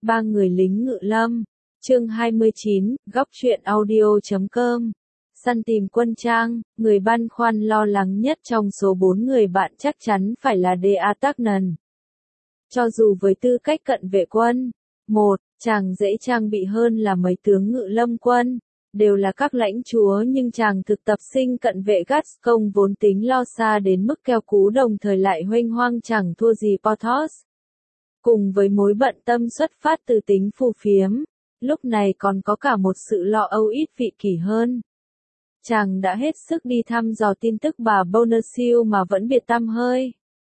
Ba người lính ngự lâm. Chương 29, góc truyện audio.com. Săn tìm quân trang, người băn khoăn lo lắng nhất trong số 4 người bạn chắc chắn phải là D.A. Tacnan. Cho dù với tư cách cận vệ quân, chàng dễ trang bị hơn là mấy tướng ngự lâm quân, đều là các lãnh chúa, nhưng chàng thực tập sinh cận vệ Gascon vốn tính lo xa đến mức keo cú, đồng thời lại huênh hoang chẳng thua gì Porthos. Cùng với mối bận tâm xuất phát từ tính phù phiếm, lúc này còn có cả một sự lo âu ít vị kỷ hơn. Chàng đã hết sức đi thăm dò tin tức bà Bonacieux mà vẫn biệt tăm hơi.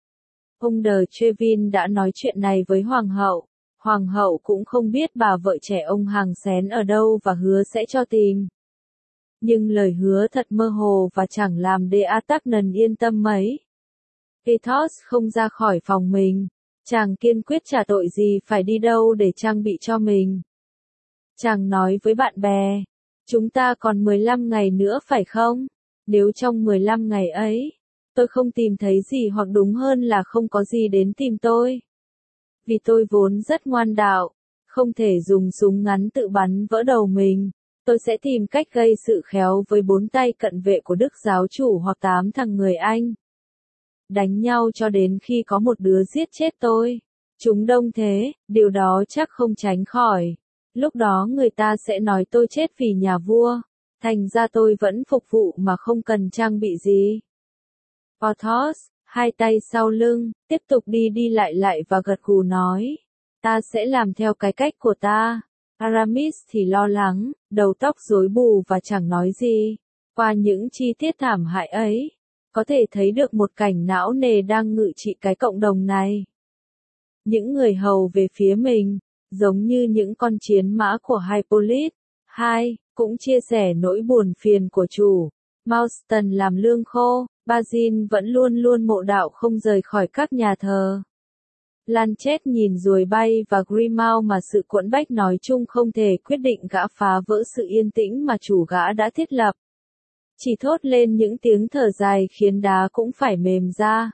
Ông de Treville đã nói chuyện này với Hoàng hậu cũng không biết bà vợ trẻ ông hàng xén ở đâu và hứa sẽ cho tìm. Nhưng lời hứa thật mơ hồ và chẳng làm D.A. Tacnan yên tâm mấy. Porthos không ra khỏi phòng mình, chàng kiên quyết trả tội gì phải đi đâu để trang bị cho mình. Chàng nói với bạn bè, chúng ta còn 15 ngày nữa phải không? Nếu trong 15 ngày ấy, tôi không tìm thấy gì, hoặc đúng hơn là không có gì đến tìm tôi. Vì tôi vốn rất ngoan đạo, không thể dùng súng ngắn tự bắn vỡ đầu mình, tôi sẽ tìm cách gây sự khéo với 4 tay cận vệ của Đức giáo chủ hoặc 8 thằng người Anh. Đánh nhau cho đến khi có một đứa giết chết tôi. Chúng đông thế, điều đó chắc không tránh khỏi. Lúc đó người ta sẽ nói tôi chết vì nhà vua, thành ra tôi vẫn phục vụ mà không cần trang bị gì. Porthos, hai tay sau lưng, tiếp tục đi lại và gật gù nói, ta sẽ làm theo cái cách của ta. Aramis thì lo lắng, đầu tóc rối bù và chẳng nói gì. Qua những chi tiết thảm hại ấy, có thể thấy được một cảnh não nề đang ngự trị cái cộng đồng này. Những người hầu về phía mình, giống như những con chiến mã của Hippolyte, cũng chia sẻ nỗi buồn phiền của chủ. Mauston làm lương khô, Bazin vẫn luôn mộ đạo không rời khỏi các nhà thờ. Lanchet nhìn ruồi bay và Grimaud mà sự quẫn bách nói chung không thể quyết định gã phá vỡ sự yên tĩnh mà chủ gã đã thiết lập. Chỉ thốt lên những tiếng thở dài khiến đá cũng phải mềm ra.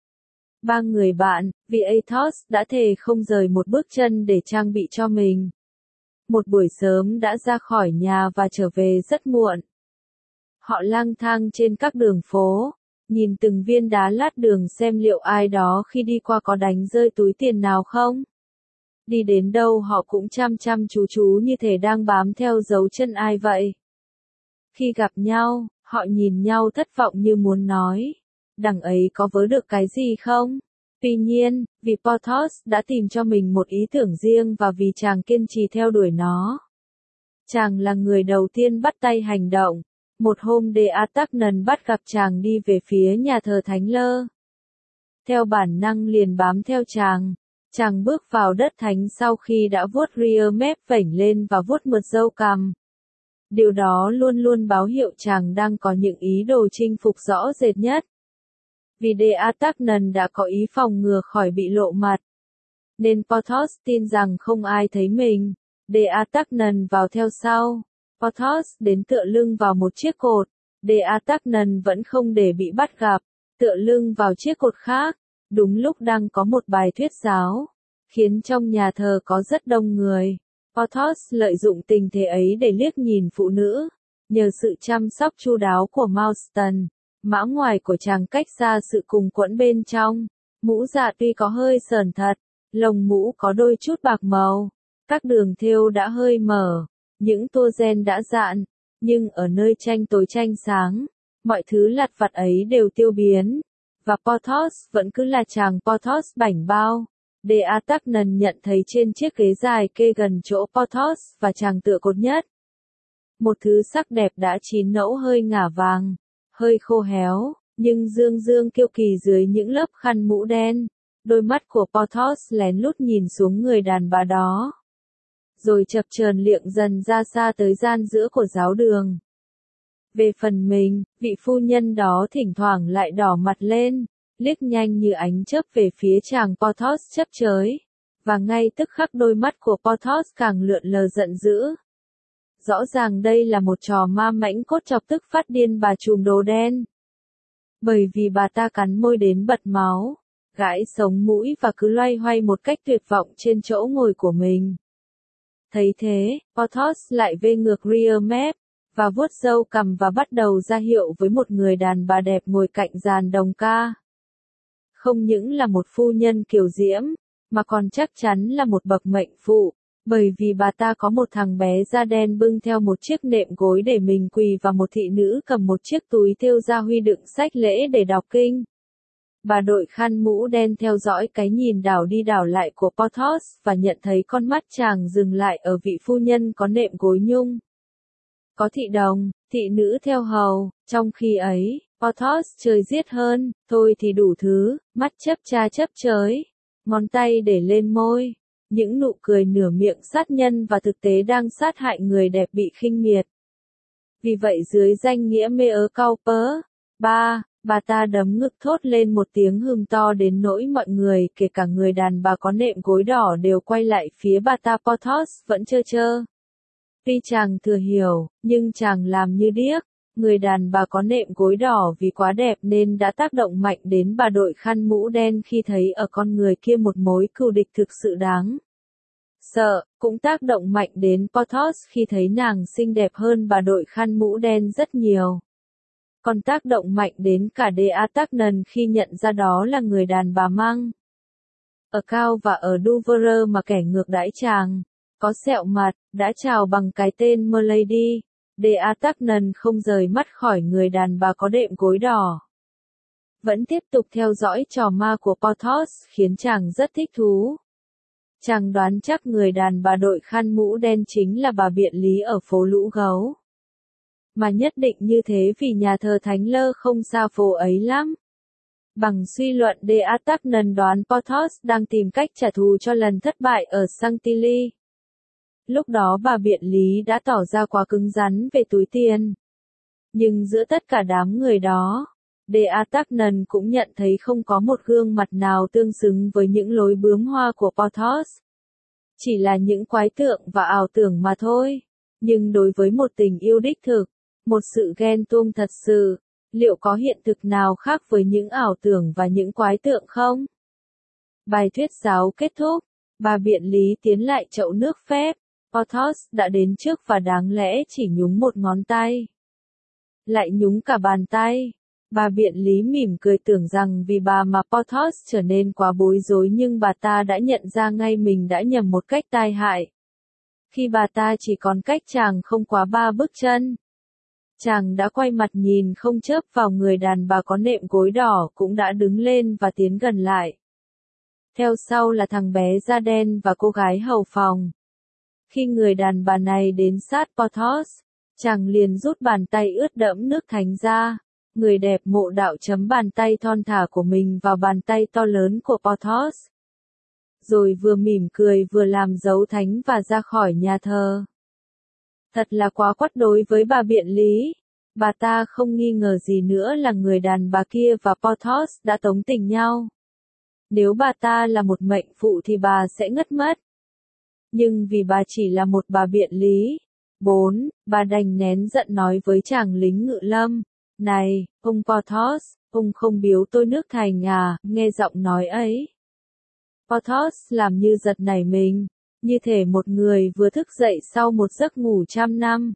Ba người bạn, vì Athos đã thề không rời một bước chân để trang bị cho mình. Một buổi sớm đã ra khỏi nhà và trở về rất muộn. Họ lang thang trên các đường phố, nhìn từng viên đá lát đường xem liệu ai đó khi đi qua có đánh rơi túi tiền nào không. Đi đến đâu họ cũng chăm chú như thể đang bám theo dấu chân ai vậy. Khi gặp nhau, họ nhìn nhau thất vọng như muốn nói, đằng ấy có vớ được cái gì không? Tuy nhiên, vì Porthos đã tìm cho mình một ý tưởng riêng và vì chàng kiên trì theo đuổi nó. Chàng là người đầu tiên bắt tay hành động. Một hôm D.A. Tacnan bắt gặp chàng đi về phía nhà thờ Thánh Lơ. Theo bản năng liền bám theo chàng. Chàng bước vào đất thánh sau khi đã vuốt ria mép vểnh lên và vuốt mượt râu cằm. Điều đó luôn báo hiệu chàng đang có những ý đồ chinh phục rõ rệt nhất. Vì D.A. Tacnan đã có ý phòng ngừa khỏi bị lộ mặt, nên Porthos tin rằng không ai thấy mình. D.A. Tacnan vào theo sau. Porthos đến tựa lưng vào một chiếc cột. D.A. Tacnan vẫn không để bị bắt gặp, tựa lưng vào chiếc cột khác. Đúng lúc đang có một bài thuyết giáo, khiến trong nhà thờ có rất đông người. Porthos lợi dụng tình thế ấy để liếc nhìn phụ nữ. Nhờ sự chăm sóc chu đáo của Mauston, mã ngoài của chàng cách xa sự cùng quẫn bên trong. Mũ dạ tuy có hơi sờn thật, lồng mũ có đôi chút bạc màu, các đường thêu đã hơi mở, những tua ren đã dạn, nhưng ở nơi tranh tối tranh sáng, mọi thứ lặt vặt ấy đều tiêu biến, và Porthos vẫn cứ là chàng Porthos bảnh bao. D.A. Tacnan nhận thấy trên chiếc ghế dài kê gần chỗ Porthos và chàng tựa cột nhất, một thứ sắc đẹp đã chín nẫu hơi ngả vàng, hơi khô héo, nhưng dương kiêu kỳ dưới những lớp khăn mũ đen. Đôi mắt của Porthos lén lút nhìn xuống người đàn bà đó, rồi chập chờn liệng dần ra xa tới gian giữa của giáo đường. Về phần mình, vị phu nhân đó thỉnh thoảng lại đỏ mặt lên, liếc nhanh như ánh chớp về phía chàng Porthos chấp chới, và ngay tức khắc đôi mắt của Porthos càng lượn lờ giận dữ. Rõ ràng đây là một trò ma mãnh cốt chọc tức phát điên bà trùm đồ đen. Bởi vì bà ta cắn môi đến bật máu, gãi sống mũi và cứ loay hoay một cách tuyệt vọng trên chỗ ngồi của mình. Thấy thế, Porthos lại vê ngược rear mép, và vuốt râu cằm và bắt đầu ra hiệu với một người đàn bà đẹp ngồi cạnh dàn đồng ca. Không những là một phu nhân kiều diễm, mà còn chắc chắn là một bậc mệnh phụ, bởi vì bà ta có một thằng bé da đen bưng theo một chiếc nệm gối để mình quỳ và một thị nữ cầm một chiếc túi thêu gia huy đựng sách lễ để đọc kinh. Bà đội khăn mũ đen theo dõi cái nhìn đảo đi đảo lại của Porthos và nhận thấy con mắt chàng dừng lại ở vị phu nhân có nệm gối nhung. Có thị đồng, thị nữ theo hầu, trong khi ấy, Porthos chơi giết hơn, thôi thì đủ thứ, mắt chớp cha chớp chới, ngón tay để lên môi, những nụ cười nửa miệng sát nhân và thực tế đang sát hại người đẹp bị khinh miệt. Vì vậy dưới danh nghĩa Mea culpa, bà ta đấm ngực thốt lên một tiếng hừm to đến nỗi mọi người, kể cả người đàn bà có nệm gối đỏ đều quay lại phía bà ta. Porthos vẫn trơ trơ. Tuy chàng thừa hiểu, nhưng chàng làm như điếc. Người đàn bà có nệm gối đỏ vì quá đẹp nên đã tác động mạnh đến bà đội khăn mũ đen khi thấy ở con người kia một mối cừu địch thực sự đáng sợ, cũng tác động mạnh đến Porthos khi thấy nàng xinh đẹp hơn bà đội khăn mũ đen rất nhiều. Còn tác động mạnh đến cả D'Artagnan khi nhận ra đó là người đàn bà mang ở cao và ở Douvres mà kẻ ngược đãi chàng, có sẹo mặt, đã chào bằng cái tên Milady. D'Artagnan không rời mắt khỏi người đàn bà có đệm gối đỏ. Vẫn tiếp tục theo dõi trò ma của Porthos khiến chàng rất thích thú. Chàng đoán chắc người đàn bà đội khăn mũ đen chính là bà biện lý ở phố Lũ Gấu. Mà nhất định như thế vì nhà thờ Thánh Lơ không xa phố ấy lắm. Bằng suy luận D'Artagnan đoán Porthos đang tìm cách trả thù cho lần thất bại ở Chantilly. Lúc đó bà biện lý đã tỏ ra quá cứng rắn về túi tiền. Nhưng giữa tất cả đám người đó, D'Artagnan cũng nhận thấy không có một gương mặt nào tương xứng với những lối bướm hoa của Porthos. Chỉ là những quái tượng và ảo tưởng mà thôi. Nhưng đối với một tình yêu đích thực, một sự ghen tuông thật sự, liệu có hiện thực nào khác với những ảo tưởng và những quái tượng không? Bài thuyết giáo kết thúc, bà biện lý tiến lại chậu nước phép. Porthos đã đến trước và đáng lẽ chỉ nhúng một ngón tay. Lại nhúng cả bàn tay. Bà biện lý mỉm cười tưởng rằng vì bà mà Porthos trở nên quá bối rối, nhưng bà ta đã nhận ra ngay mình đã nhầm một cách tai hại. Khi bà ta chỉ còn cách chàng không quá 3 bước chân. Chàng đã quay mặt nhìn không chớp vào người đàn bà có nệm gối đỏ cũng đã đứng lên và tiến gần lại. Theo sau là thằng bé da đen và cô gái hầu phòng. Khi người đàn bà này đến sát Porthos, chàng liền rút bàn tay ướt đẫm nước thánh ra. Người đẹp mộ đạo chấm bàn tay thon thả của mình vào bàn tay to lớn của Porthos. Rồi vừa mỉm cười vừa làm dấu thánh và ra khỏi nhà thờ. Thật là quá quắt đối với bà biện lý. Bà ta không nghi ngờ gì nữa là người đàn bà kia và Porthos đã tống tình nhau. Nếu bà ta là một mệnh phụ thì bà sẽ ngất mất. Nhưng vì bà chỉ là một bà biện lý. 4. Bà đành nén giận nói với chàng lính ngự lâm. Này, ông Porthos, ông không biếu tôi nước thành à, nghe giọng nói ấy. Porthos làm như giật nảy mình, như thể một người vừa thức dậy sau một giấc ngủ trăm năm.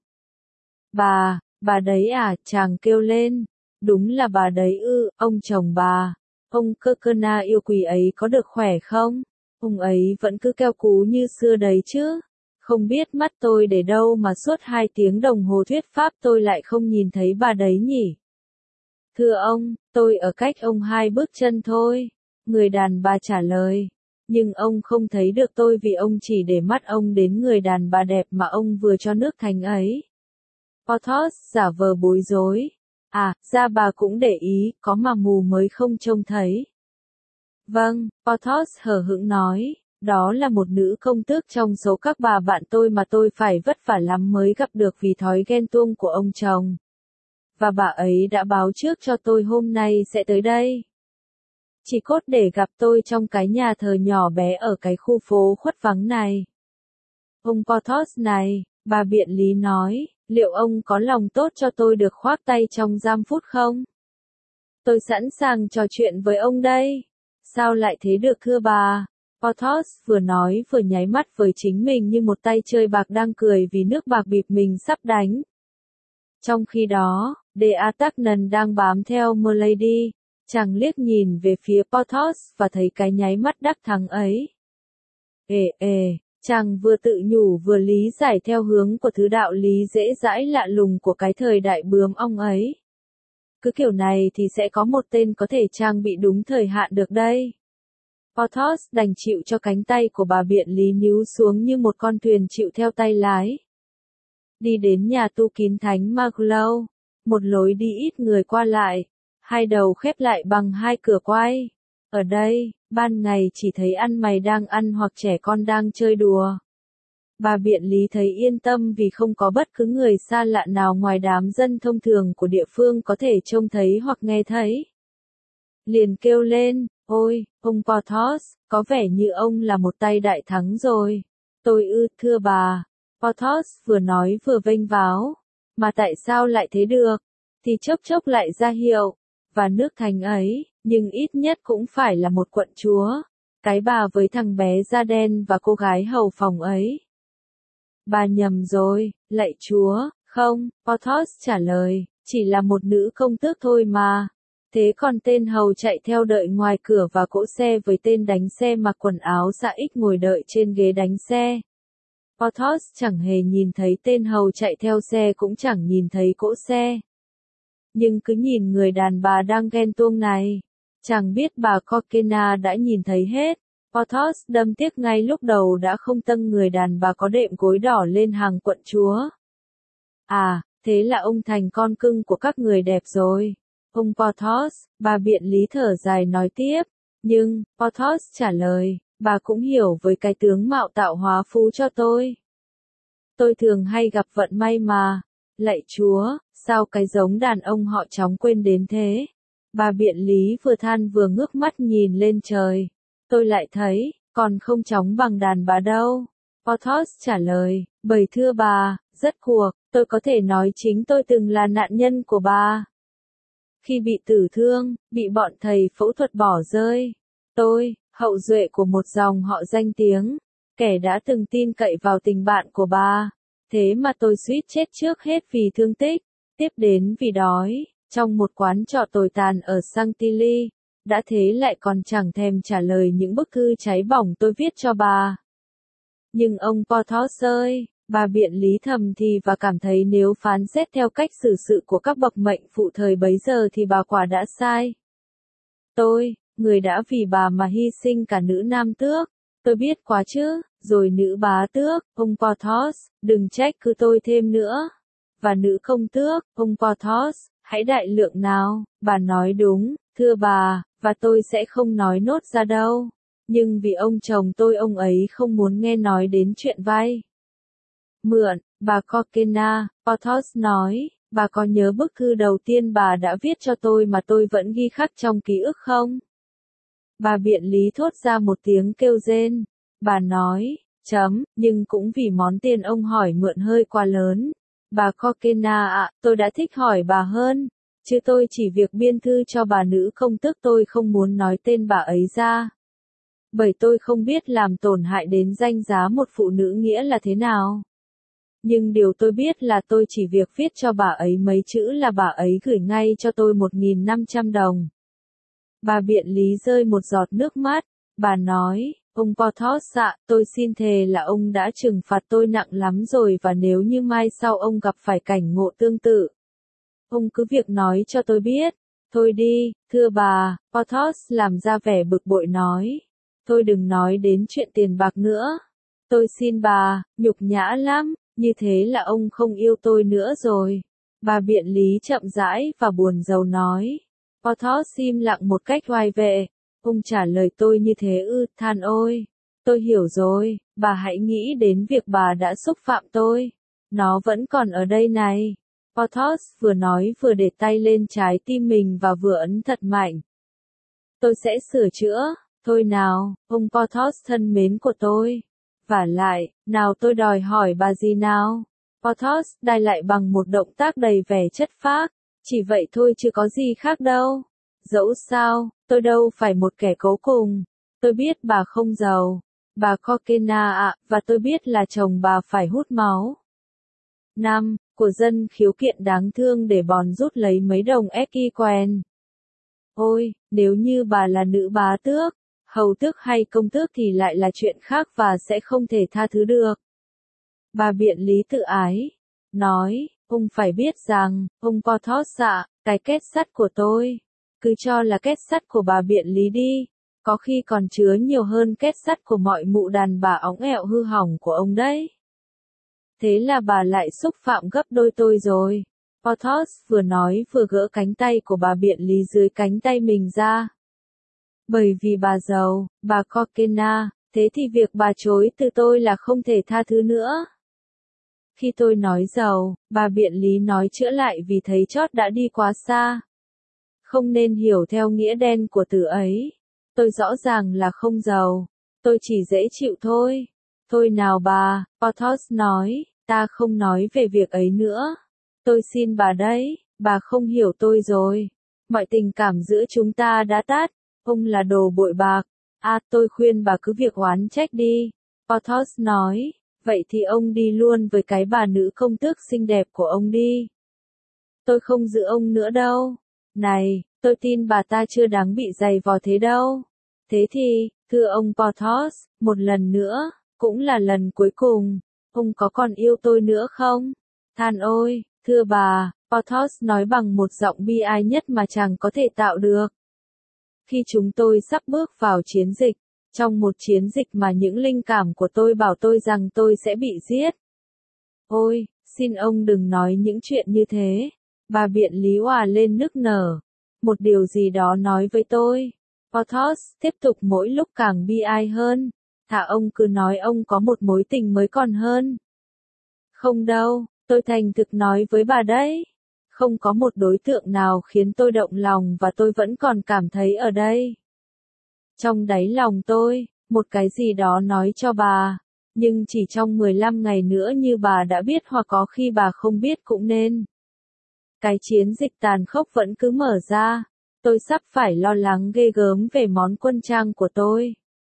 Bà đấy à, chàng kêu lên. Đúng là bà đấy ư, ông chồng bà. Ông Coquenard yêu quý ấy có được khỏe không? Ông ấy vẫn cứ keo cú như xưa đấy chứ. Không biết mắt tôi để đâu mà suốt 2 tiếng đồng hồ thuyết pháp tôi lại không nhìn thấy bà đấy nhỉ? Thưa ông, tôi ở cách ông 2 bước chân thôi. Người đàn bà trả lời. Nhưng ông không thấy được tôi vì ông chỉ để mắt ông đến người đàn bà đẹp mà ông vừa cho nước thánh ấy. Porthos giả vờ bối rối. À, ra bà cũng để ý, có mà mù mới không trông thấy. Vâng, Porthos hờ hững nói. Đó là một nữ công tước trong số các bà bạn tôi mà tôi phải vất vả lắm mới gặp được vì thói ghen tuông của ông chồng. Và bà ấy đã báo trước cho tôi hôm nay sẽ tới đây. Chỉ cốt để gặp tôi trong cái nhà thờ nhỏ bé ở cái khu phố khuất vắng này. Ông Porthos này, bà biện lý nói, liệu ông có lòng tốt cho tôi được khoác tay trong giam phút không? Tôi sẵn sàng trò chuyện với ông đây. Sao lại thế được thưa bà? Porthos vừa nói vừa nháy mắt với chính mình như một tay chơi bạc đang cười vì nước bạc bịp mình sắp đánh. Trong khi đó, D'Artagnan đang bám theo Milady, chàng liếc nhìn về phía Porthos và thấy cái nháy mắt đắc thắng ấy. Chàng vừa tự nhủ vừa lý giải theo hướng của thứ đạo lý dễ dãi lạ lùng của cái thời đại bướm ong ấy. Cứ kiểu này thì sẽ có một tên có thể trang bị đúng thời hạn được đây. Porthos đành chịu cho cánh tay của bà biện lý níu xuống như một con thuyền chịu theo tay lái. Đi đến nhà tu kín thánh Maglow, một lối đi ít người qua lại, hai đầu khép lại bằng hai cửa quay. Ở đây, ban ngày chỉ thấy ăn mày đang ăn hoặc trẻ con đang chơi đùa. Bà biện lý thấy yên tâm vì không có bất cứ người xa lạ nào ngoài đám dân thông thường của địa phương có thể trông thấy hoặc nghe thấy. Liền kêu lên, ôi, ông Porthos, có vẻ như ông là một tay đại thắng rồi. Tôi thưa bà. Porthos vừa nói vừa vênh váo. Mà tại sao lại thế được? Thì chốc chốc lại ra hiệu. Và nước Thánh ấy, nhưng ít nhất cũng phải là một quận chúa. Cái bà với thằng bé da đen và cô gái hầu phòng ấy. Bà nhầm rồi, lạy chúa, không, Porthos trả lời, chỉ là một nữ công tước thôi mà. Thế còn tên hầu chạy theo đợi ngoài cửa và cỗ xe với tên đánh xe mặc quần áo dạ ích ngồi đợi trên ghế đánh xe. Porthos chẳng hề nhìn thấy tên hầu chạy theo xe cũng chẳng nhìn thấy cỗ xe. Nhưng cứ nhìn người đàn bà đang ghen tuông này. Chẳng biết bà Coquena đã nhìn thấy hết. Porthos đâm tiếc ngay lúc đầu đã không tâng người đàn bà có đệm gối đỏ lên hàng quận chúa. À, thế là ông thành con cưng của các người đẹp rồi. Ông Porthos, bà biện lý thở dài nói tiếp. Nhưng, Porthos trả lời, bà cũng hiểu với cái tướng mạo tạo hóa phú cho tôi. Tôi thường hay gặp vận may mà. Lạy chúa, sao cái giống đàn ông họ chóng quên đến thế? Bà biện lý vừa than vừa ngước mắt nhìn lên trời. Tôi lại thấy, còn không chóng bằng đàn bà đâu. Porthos trả lời, bầy thưa bà, rất cuộc, tôi có thể nói chính tôi từng là nạn nhân của bà. Khi bị tử thương, bị bọn thầy phẫu thuật bỏ rơi. Tôi, hậu duệ của một dòng họ danh tiếng, kẻ đã từng tin cậy vào tình bạn của bà. Thế mà tôi suýt chết trước hết vì thương tích, tiếp đến vì đói, trong một quán trọ tồi tàn ở Chantilly. Đã thế lại còn chẳng thèm trả lời những bức thư cháy bỏng tôi viết cho bà. Nhưng ông Porthos ơi, bà biện lý thầm thì và cảm thấy nếu phán xét theo cách xử sự của các bậc mệnh phụ thời bấy giờ thì bà quả đã sai. Tôi, người đã vì bà mà hy sinh cả nữ nam tước, tôi biết quá chứ, rồi nữ bá tước, ông Porthos, đừng trách cứ tôi thêm nữa. Và nữ công tước, ông Porthos, hãy đại lượng nào, bà nói đúng, thưa bà, và tôi sẽ không nói nốt ra đâu. Nhưng vì ông chồng tôi ông ấy không muốn nghe nói đến chuyện vay mượn, bà Coquena, Porthos nói, bà có nhớ bức thư đầu tiên bà đã viết cho tôi mà tôi vẫn ghi khắc trong ký ức không? Bà biện lý thốt ra một tiếng kêu rên. Bà nói, nhưng cũng vì món tiền ông hỏi mượn hơi quá lớn. Bà Coquena ạ, tôi đã thích hỏi bà hơn. Chứ tôi chỉ việc biên thư cho bà nữ công tước tôi không muốn nói tên bà ấy ra. Bởi tôi không biết làm tổn hại đến danh giá một phụ nữ nghĩa là thế nào. Nhưng điều tôi biết là tôi chỉ việc viết cho bà ấy mấy chữ là bà ấy gửi ngay cho tôi 1.500 đồng. Bà biện lý rơi một giọt nước mắt. Bà nói, ông Porthos ạ, tôi xin thề là ông đã trừng phạt tôi nặng lắm rồi và nếu như mai sau ông gặp phải cảnh ngộ tương tự, ông cứ việc nói cho tôi biết. Thôi đi, thưa bà, Porthos làm ra vẻ bực bội nói. Thôi đừng nói đến chuyện tiền bạc nữa. Tôi xin bà, nhục nhã lắm, như thế là ông không yêu tôi nữa rồi. Bà biện lý chậm rãi và buồn rầu nói. Porthos im lặng một cách oai vệ. Ông trả lời tôi như thế than ôi. Tôi hiểu rồi, bà hãy nghĩ đến việc bà đã xúc phạm tôi. Nó vẫn còn ở đây này. Porthos vừa nói vừa để tay lên trái tim mình và vừa ấn thật mạnh. Tôi sẽ sửa chữa, thôi nào, ông Porthos thân mến của tôi. Vả lại, nào tôi đòi hỏi bà gì nào? Porthos đai lại bằng một động tác đầy vẻ chất phác. Chỉ vậy thôi chứ có gì khác đâu. Dẫu sao, tôi đâu phải một kẻ cố cùng. Tôi biết bà không giàu, bà Kokena ạ, và tôi biết là chồng bà phải hút máu. 5. Của dân khiếu kiện đáng thương để bòn rút lấy mấy đồng equiquen. Ôi, nếu như bà là nữ bá tước, hầu tước hay công tước thì lại là chuyện khác và sẽ không thể tha thứ được. Bà biện lý tự ái, nói, ông phải biết rằng, ông Porthos ạ, cái kết sắt của tôi, cứ cho là kết sắt của bà biện lý đi, có khi còn chứa nhiều hơn kết sắt của mọi mụ đàn bà óng ẹo hư hỏng của ông đấy. Thế là bà lại xúc phạm gấp đôi tôi rồi. Porthos vừa nói vừa gỡ cánh tay của bà biện lý dưới cánh tay mình ra. Bởi vì bà giàu, bà Kokena, thế thì việc bà chối từ tôi là không thể tha thứ nữa. Khi tôi nói giàu, bà biện lý nói chữa lại vì thấy chót đã đi quá xa. Không nên hiểu theo nghĩa đen của từ ấy. Tôi rõ ràng là không giàu. Tôi chỉ dễ chịu thôi. Thôi nào bà, Porthos nói, ta không nói về việc ấy nữa. Tôi xin bà đấy, bà không hiểu tôi rồi. Mọi tình cảm giữa chúng ta đã tắt, ông là đồ bội bạc. À, tôi khuyên bà cứ việc oán trách đi. Porthos nói, vậy thì ông đi luôn với cái bà nữ công tước xinh đẹp của ông đi. Tôi không giữ ông nữa đâu. Này, tôi tin bà ta chưa đáng bị giày vò thế đâu. Thế thì, thưa ông Porthos, một lần nữa, cũng là lần cuối cùng, ông có còn yêu tôi nữa không? Than ôi, thưa bà, Porthos nói bằng một giọng bi ai nhất mà chàng có thể tạo được. Khi chúng tôi sắp bước vào chiến dịch, trong một chiến dịch mà những linh cảm của tôi bảo tôi rằng tôi sẽ bị giết. Ôi, xin ông đừng nói những chuyện như thế. Bà biện lý òa lên nức nở. Một điều gì đó nói với tôi. Porthos tiếp tục mỗi lúc càng bi ai hơn. Thà ông cứ nói ông có một mối tình mới còn hơn. Không đâu, tôi thành thực nói với bà đấy. Không có một đối tượng nào khiến tôi động lòng và tôi vẫn còn cảm thấy ở đây. Trong đáy lòng tôi, một cái gì đó nói cho bà. Nhưng chỉ trong 15 ngày nữa như bà đã biết hoặc có khi bà không biết cũng nên. Cái chiến dịch tàn khốc vẫn cứ mở ra. Tôi sắp phải lo lắng ghê gớm về món quân trang của tôi.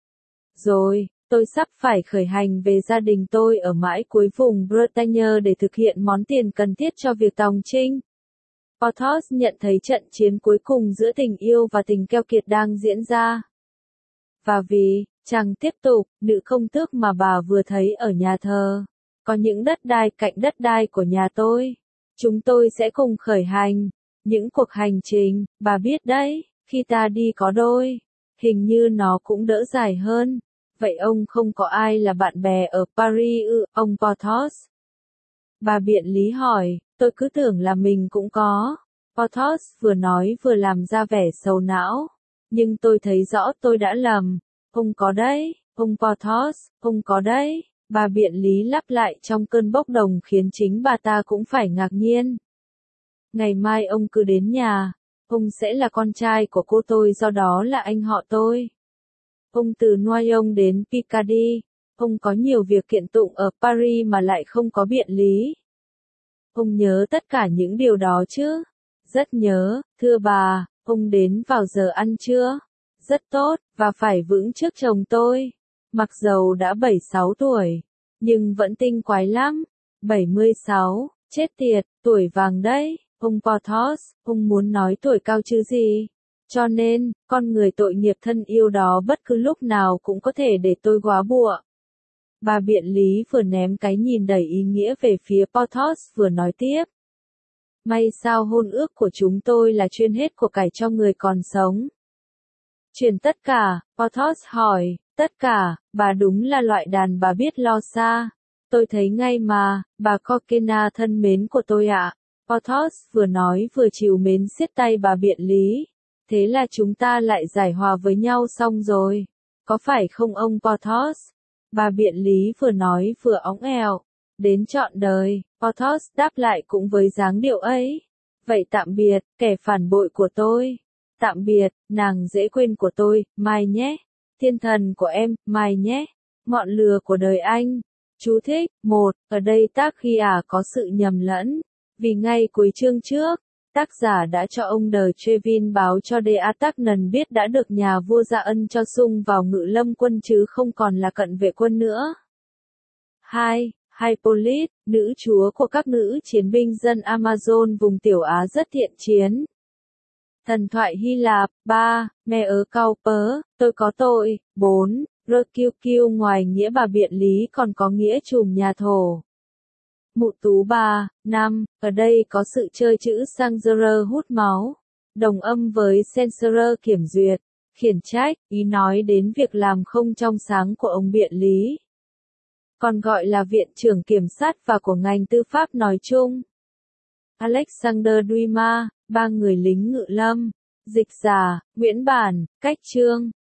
Rồi, tôi sắp phải khởi hành về gia đình tôi ở mãi cuối vùng Bretagne để thực hiện món tiền cần thiết cho việc tòng chinh. Porthos nhận thấy trận chiến cuối cùng giữa tình yêu và tình keo kiệt đang diễn ra. Và vì, chàng tiếp tục, nữ công tước mà bà vừa thấy ở nhà thờ, có những đất đai cạnh đất đai của nhà tôi. Chúng tôi sẽ cùng khởi hành. Những cuộc hành trình, bà biết đấy, khi ta đi có đôi, hình như nó cũng đỡ dài hơn. Vậy ông không có ai là bạn bè ở Paris ư, ông Porthos? Bà biện lý hỏi, tôi cứ tưởng là mình cũng có. Porthos vừa nói vừa làm ra vẻ sầu não. Nhưng tôi thấy rõ tôi đã lầm. Ông có đấy, ông Porthos, ông có đấy. Bà biện lý lặp lại trong cơn bốc đồng khiến chính bà ta cũng phải ngạc nhiên. Ngày mai ông cứ đến nhà. Ông sẽ là con trai của cô tôi do đó là anh họ tôi. Ông từ Noyon đến Picardy. Ông có nhiều việc kiện tụng ở Paris mà lại không có biện lý. Ông nhớ tất cả những điều đó chứ? Rất nhớ, thưa bà, ông đến vào giờ ăn trưa. Rất tốt, và phải vững trước chồng tôi. Mặc dầu đã 76 tuổi, nhưng vẫn tinh quái lắm. 76, chết tiệt, tuổi vàng đấy, ông Porthos, ông muốn nói tuổi cao chứ gì. Cho nên, con người tội nghiệp thân yêu đó bất cứ lúc nào cũng có thể để tôi góa bụa. Bà biện lý vừa ném cái nhìn đầy ý nghĩa về phía Porthos vừa nói tiếp. May sao hôn ước của chúng tôi là chuyên hết của cải cho người còn sống. Truyền tất cả, Porthos hỏi, tất cả, bà đúng là loại đàn bà biết lo xa. Tôi thấy ngay mà, bà Kokena thân mến của tôi ạ. Porthos vừa nói vừa trìu mến siết tay bà biện lý. Thế là chúng ta lại giải hòa với nhau xong rồi. Có phải không ông Porthos? Bà biện lý vừa nói vừa óng eo. Đến trọn đời, Porthos đáp lại cũng với dáng điệu ấy. Vậy tạm biệt, kẻ phản bội của tôi. Tạm biệt, nàng dễ quên của tôi, mai nhé. Thiên thần của em, mai nhé. Ngọn lửa của đời anh. Chú thích, 1, ở đây tác ghi có sự nhầm lẫn. Vì ngay cuối chương trước, tác giả đã cho ông đời Trevin báo cho De Artagnan biết đã được nhà vua gia ân cho sung vào ngự lâm quân chứ không còn là cận vệ quân nữa. 2. Hippolyte, nữ chúa của các nữ chiến binh dân Amazon vùng Tiểu Á rất thiện chiến. Thần thoại Hy Lạp. 3. Mea Cauper, tôi có tội. 4. Rkiu ngoài nghĩa bà biện lý còn có nghĩa trùm nhà thổ. Mụ tú 3. 5. Ở đây có sự chơi chữ Sanger hút máu. Đồng âm với Censor kiểm duyệt, khiển trách, ý nói đến việc làm không trong sáng của ông biện lý. Còn gọi là viện trưởng kiểm sát và của ngành tư pháp nói chung. Alexander Dumas, 3 người lính ngự lâm. Dịch giả, Nguyễn Bản, cách chương.